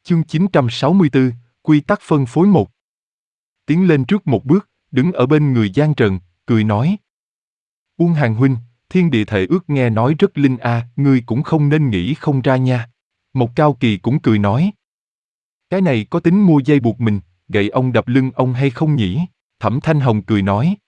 Chương 964, Quy tắc phân phối 1. Tiến lên trước một bước, đứng ở bên người Giang Trần, cười nói. Uông Hàng huynh, thiên địa thể ước nghe nói rất linh a, ngươi cũng không nên nghĩ không ra nha. Một Cao Kỳ cũng cười nói. Cái này có tính mua dây buộc mình, gậy ông đập lưng ông hay không nhỉ? Thẩm Thanh Hồng cười nói.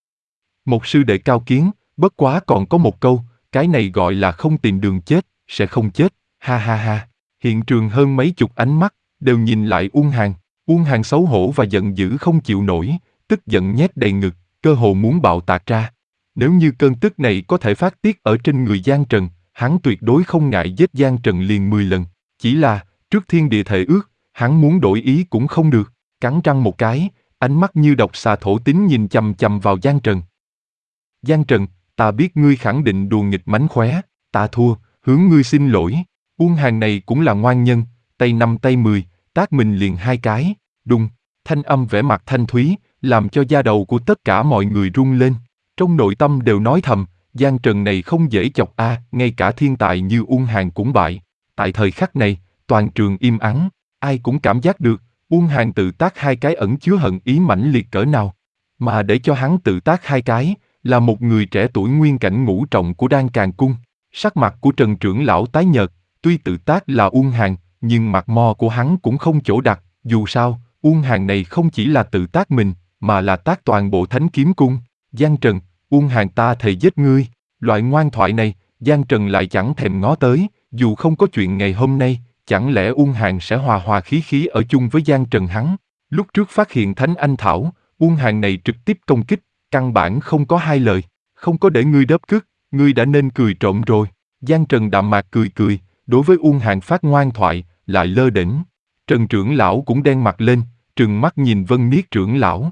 Một sư đệ cao kiến, bất quá còn có một câu, cái này gọi là không tìm đường chết, sẽ không chết, ha ha ha. Hiện trường hơn mấy chục ánh mắt, đều nhìn lại Uông Hàng. Uông Hàng xấu hổ và giận dữ không chịu nổi, tức giận nhét đầy ngực, cơ hồ muốn bạo tạc ra. Nếu như cơn tức này có thể phát tiết ở trên người Giang Trần, hắn tuyệt đối không ngại giết Giang Trần liền 10 lần. Chỉ là, trước thiên địa thể ước, hắn muốn đổi ý cũng không được. Cắn răng một cái, ánh mắt như độc xà thổ tính nhìn chằm chằm vào Giang Trần. Giang Trần, ta biết ngươi khẳng định đùa nghịch mánh khóe, ta thua, hướng ngươi xin lỗi. Uông Hàng này cũng là ngoan nhân, tay 5 tay 10, tát mình liền 2 cái, đùng, thanh âm vẻ mặt thanh thúy, làm cho da đầu của tất cả mọi người rung lên. Trong nội tâm đều nói thầm, Giang Trần này không dễ chọc a, ngay cả thiên tài như Uông Hàng cũng bại. Tại thời khắc này, toàn trường im ắng, ai cũng cảm giác được, Uông Hàng tự tác 2 cái ẩn chứa hận ý mãnh liệt cỡ nào. Mà để cho hắn tự tác 2 cái, là một người trẻ tuổi nguyên cảnh ngũ trọng của Đan Càn Cung. Sắc mặt của Trần trưởng lão tái nhợt, tuy tự tác là Uông Hàng, nhưng mặt mo của hắn cũng không chỗ đặt, dù sao, Uông Hàng này không chỉ là tự tác mình, mà là tác toàn bộ Thánh Kiếm Cung. Giang Trần, Uông Hàng ta thề giết ngươi. Loại ngoan thoại này, Giang Trần lại chẳng thèm ngó tới, dù không có chuyện ngày hôm nay, chẳng lẽ Uông Hàng sẽ hòa hòa khí khí ở chung với Giang Trần hắn. Lúc trước phát hiện Thánh Anh Thảo, Uông Hàng này trực tiếp công kích, căn bản không có hai lời, không có để ngươi đớp cước, ngươi đã nên cười trộm rồi. Giang Trần đạm mạc cười cười, đối với Uông Hàng phát ngoan thoại, lại lơ đễnh. Trần trưởng lão cũng đen mặt lên, trừng mắt nhìn Vân Niết trưởng lão.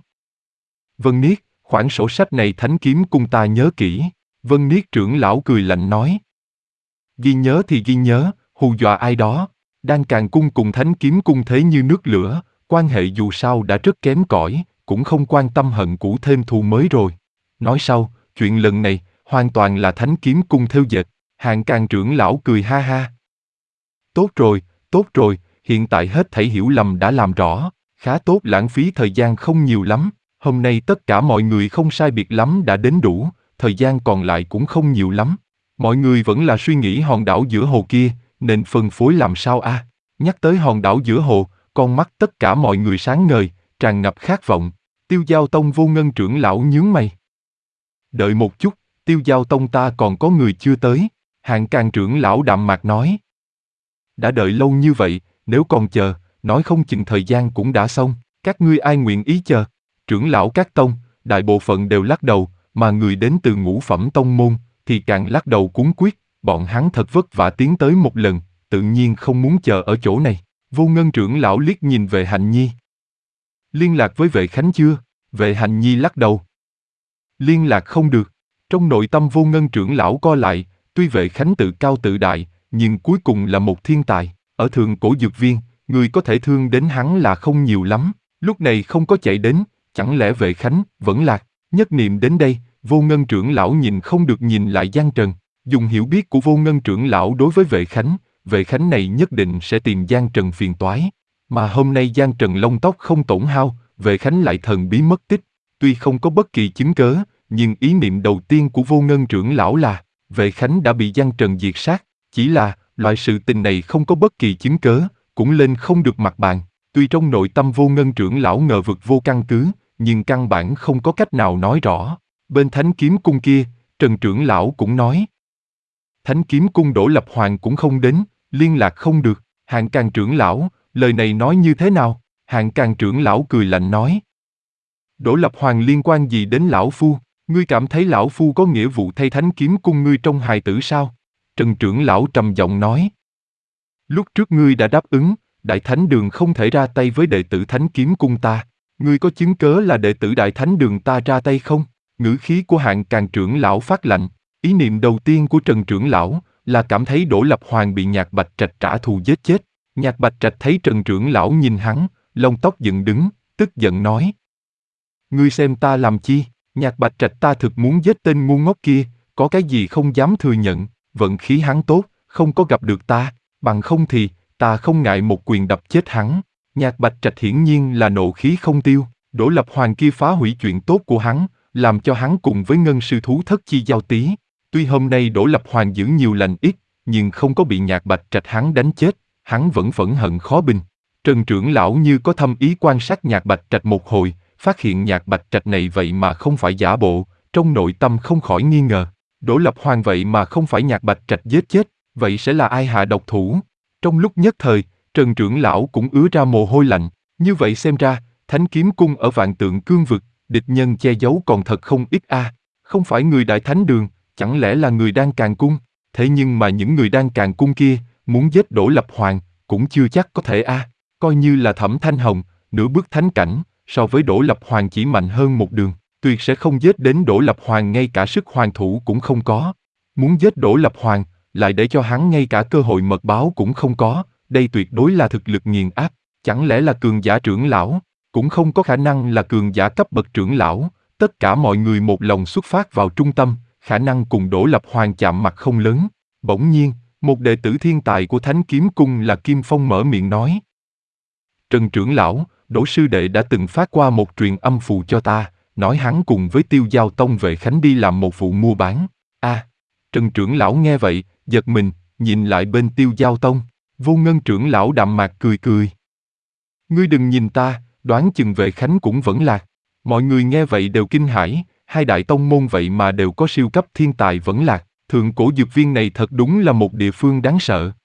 Vân Niết, khoản sổ sách này Thánh Kiếm Cung ta nhớ kỹ. Vân Niết trưởng lão cười lạnh nói. Ghi nhớ thì ghi nhớ, hù dọa ai đó. Đan Càn Cung cùng Thánh Kiếm Cung thế như nước lửa, quan hệ dù sao đã rất kém cỏi, cũng không quan tâm hận cũ thêm thù mới rồi. Nói sau, chuyện lần này, hoàn toàn là Thánh Kiếm Cung theo dệt. Hạng Càn trưởng lão cười ha ha. Tốt rồi, hiện tại hết thảy hiểu lầm đã làm rõ, khá tốt, lãng phí thời gian không nhiều lắm. Hôm nay tất cả mọi người không sai biệt lắm đã đến đủ, thời gian còn lại cũng không nhiều lắm. Mọi người vẫn là suy nghĩ hòn đảo giữa hồ kia, nên phân phối làm sao a? Nhắc tới hòn đảo giữa hồ, con mắt tất cả mọi người sáng ngời, tràn ngập khát vọng. Tiêu Giao Tông Vô Ngân trưởng lão nhướng mày. Đợi một chút, Tiêu Giao Tông ta còn có người chưa tới. Hạng Càn trưởng lão đạm mạc nói. Đã đợi lâu như vậy, nếu còn chờ, nói không chừng thời gian cũng đã xong. Các ngươi ai nguyện ý chờ? Trưởng lão các tông, đại bộ phận đều lắc đầu, mà người đến từ ngũ phẩm tông môn, thì càng lắc đầu cuống quyết. Bọn hắn thật vất vả tiến tới một lần, tự nhiên không muốn chờ ở chỗ này. Vô Ngân trưởng lão liếc nhìn Vệ Hạnh Nhi. Liên lạc với Vệ Khánh chưa? Vệ Hạnh Nhi lắc đầu. Liên lạc không được. Trong nội tâm Vô Ngân trưởng lão co lại, tuy Vệ Khánh tự cao tự đại, nhưng cuối cùng là một thiên tài. Ở Thượng Cổ Dược Viên, người có thể thương đến hắn là không nhiều lắm. Lúc này không có chạy đến, chẳng lẽ Vệ Khánh vẫn lạc? Nhất niệm đến đây, Vô Ngân trưởng lão nhìn không được nhìn lại Giang Trần. Dùng hiểu biết của Vô Ngân trưởng lão đối với Vệ Khánh này nhất định sẽ tìm Giang Trần phiền toái. Mà hôm nay Giang Trần lông tóc không tổn hao, Vệ Khánh lại thần bí mất tích. Tuy không có bất kỳ chứng cớ, nhưng ý niệm đầu tiên của Vô Ngân trưởng lão là Vệ Khánh đã bị Giang Trần diệt sát. Chỉ là, loại sự tình này không có bất kỳ chứng cớ, cũng lên không được mặt bàn. Tuy trong nội tâm Vô Ngân trưởng lão ngờ vực vô căn cứ, nhưng căn bản không có cách nào nói rõ. Bên Thánh Kiếm Cung kia, Trần trưởng lão cũng nói. Thánh Kiếm Cung Đỗ Lập Hoàng cũng không đến, liên lạc không được. Hạng Càn trưởng lão, lời này nói như thế nào? Hạng Càn trưởng lão cười lạnh nói. Đỗ Lập Hoàng liên quan gì đến lão phu? Ngươi cảm thấy lão phu có nghĩa vụ thay Thánh Kiếm Cung ngươi trong hài tử sao? Trần trưởng lão trầm giọng nói. Lúc trước ngươi đã đáp ứng, Đại Thánh Đường không thể ra tay với đệ tử Thánh Kiếm Cung ta. Ngươi có chứng cớ là đệ tử Đại Thánh Đường ta ra tay không? Ngữ khí của Hạng Càn trưởng lão phát lạnh. Ý niệm đầu tiên của Trần trưởng lão là cảm thấy Đỗ Lập Hoàng bị Nhạc Bạch Trạch trả thù giết chết. Nhạc Bạch Trạch thấy Trần trưởng lão nhìn hắn, lông tóc dựng đứng, tức giận nói. Ngươi xem ta làm chi? Nhạc Bạch Trạch ta thực muốn giết tên ngu ngốc kia, có cái gì không dám thừa nhận. Vận khí hắn tốt, không có gặp được ta, bằng không thì, ta không ngại một quyền đập chết hắn. Nhạc Bạch Trạch hiển nhiên là nộ khí không tiêu, Đỗ Lập Hoàng kia phá hủy chuyện tốt của hắn, làm cho hắn cùng với ngân sư thú thất chi giao tí. Tuy hôm nay Đỗ Lập Hoàng giữ nhiều lành ít, nhưng không có bị Nhạc Bạch Trạch hắn đánh chết, hắn vẫn phẫn hận khó bình. Trần trưởng lão như có thâm ý quan sát Nhạc Bạch Trạch một hồi, phát hiện Nhạc Bạch Trạch này vậy mà không phải giả bộ, trong nội tâm không khỏi nghi ngờ. Đỗ Lập Hoàng vậy mà không phải Nhạc Bạch Trạch giết chết, vậy sẽ là ai hạ độc thủ? Trong lúc nhất thời, Trần trưởng lão cũng ứa ra mồ hôi lạnh, như vậy xem ra, Thánh Kiếm Cung ở Vạn Tượng Cương vực, địch nhân che giấu còn thật không ít a. Không phải người Đại Thánh Đường, chẳng lẽ là người Đan Càn Cung? Thế nhưng mà những người Đan Càn Cung kia, muốn giết Đỗ Lập Hoàng, cũng chưa chắc có thể a. Coi như là Thẩm Thanh Hồng, nửa bước thánh cảnh, so với Đỗ Lập Hoàng chỉ mạnh hơn một đường, tuyệt sẽ không giết đến Đỗ Lập Hoàng ngay cả sức hoàn thủ cũng không có. Muốn giết Đỗ Lập Hoàng, lại để cho hắn ngay cả cơ hội mật báo cũng không có, đây tuyệt đối là thực lực nghiền áp. Chẳng lẽ là cường giả trưởng lão? Cũng không có khả năng là cường giả cấp bậc trưởng lão. Tất cả mọi người một lòng xuất phát vào trung tâm, khả năng cùng Đỗ Lập Hoàng chạm mặt không lớn. Bỗng nhiên, một đệ tử thiên tài của Thánh Kiếm Cung là Kim Phong mở miệng nói: Trần trưởng lão, Đỗ sư đệ đã từng phát qua một truyền âm phù cho ta, nói hắn cùng với Tiêu Giao Tông Vệ Khánh đi làm một vụ mua bán. Trần trưởng lão nghe vậy, giật mình, nhìn lại bên Tiêu Giao Tông. Vô Ngân trưởng lão đạm mạc cười cười. Ngươi đừng nhìn ta, đoán chừng Vệ Khánh cũng vẫn lạc. Mọi người nghe vậy đều kinh hãi, hai đại tông môn vậy mà đều có siêu cấp thiên tài vẫn lạc. Thượng cổ dược viên này thật đúng là một địa phương đáng sợ.